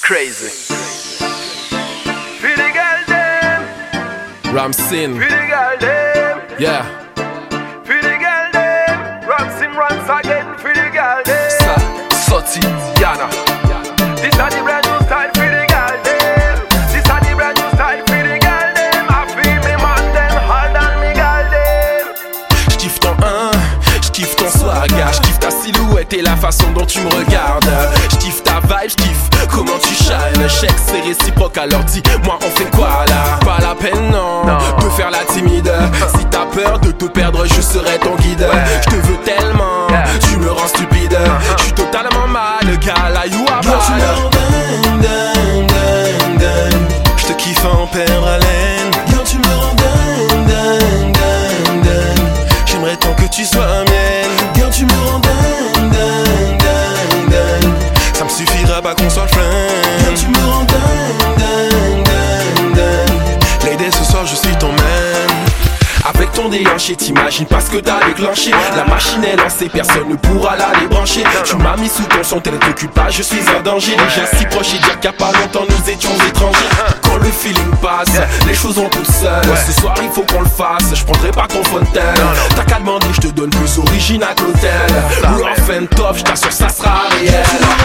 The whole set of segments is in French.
crazy. Free the girl them. Ramsin. Free the girl them. Yeah. Free the girl them. Ramsin runs again. Free the girl them. Soti Yana. This is the brand new style. Free the girl them. This is the brand new style. Free the girl them. I feel me man them hard on me girl them. J'kiffe ton j'kiffe ton swag, j'kiffe ta silhouette et la façon dont tu me regardes. J'kiffe ta vibe, j'kiffe comment tu shines. Chèque c'est réciproque, alors dis-moi on fait quoi là? Pas la peine non, de faire la timide. Si t'as peur de te perdre, je serai ton guide. Je te veux tellement, tu me rends stupide. Je suis totalement mal, gars, là you are bad. Tu me rends dingue, dingue, dingue, dingue. Je te kiffe à en perdre haleine. Quand tu me rends dingue, dingue, dingue, dingue. J'aimerais tant que tu sois mienne. Quand tu me rends dingue, dingue, dingue, dingue. Ça me suffira pas qu'on soit le flingue. Quand tu me rends dingue, dingue, dingue, dingue. Lady, ce soir je suis ton man. Avec ton déhanché, t'imagines pas ce que t'as déclenché. La machine est lancée, personne ne pourra la débrancher. Tu m'as mis sous ton son, t'électrocute pas, je suis un danger. Déjà si proche et dire qu'il y a pas longtemps nous étions étrangers. Quand le feeling passe, les choses vont toutes seules. Ce soir il faut qu'on le fasse, je prendrai pas ton fontaine. T'as qu'à demander, je te donne plus original que l'hôtel. Rough and tough, je t'assure ça sera réel.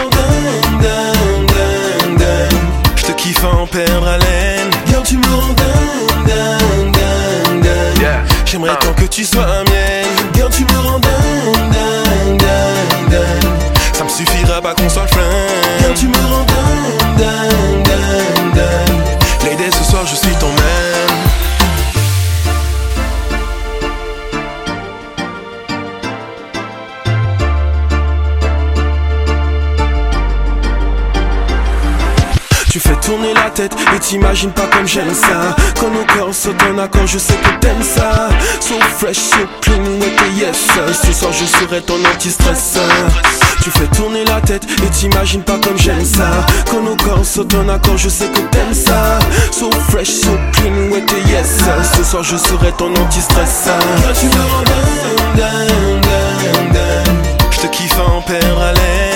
Je te kiffe à en perdre haleine. Quand tu me rends dingue, dingue, dingue, dingue. J'aimerais tant que tu sois mienne. Quand tu me rends dingue, dingue, dingue, dingue. Ça me suffira pas qu'on soit le flingue. Quand tu me rends dingue, dingue, dingue, dingue. Lady, ce soir je suis ton man. Tu fais tourner la tête et t'imagines pas comme j'aime ça. Quand nos corps sautent en accord, je sais que t'aimes ça. So fresh, so clean, ouais que yes. Ce soir je serai ton anti-stress. Tu fais tourner la tête et t'imagines pas comme j'aime ça. Quand nos corps sautent en accord, je sais que t'aimes ça. So fresh, so clean, ouais que yes. Ce soir je serai ton anti-stress. Quand tu me rends dingue, dingue, dingue, dingue. Je te kiffe à en perdre haleine.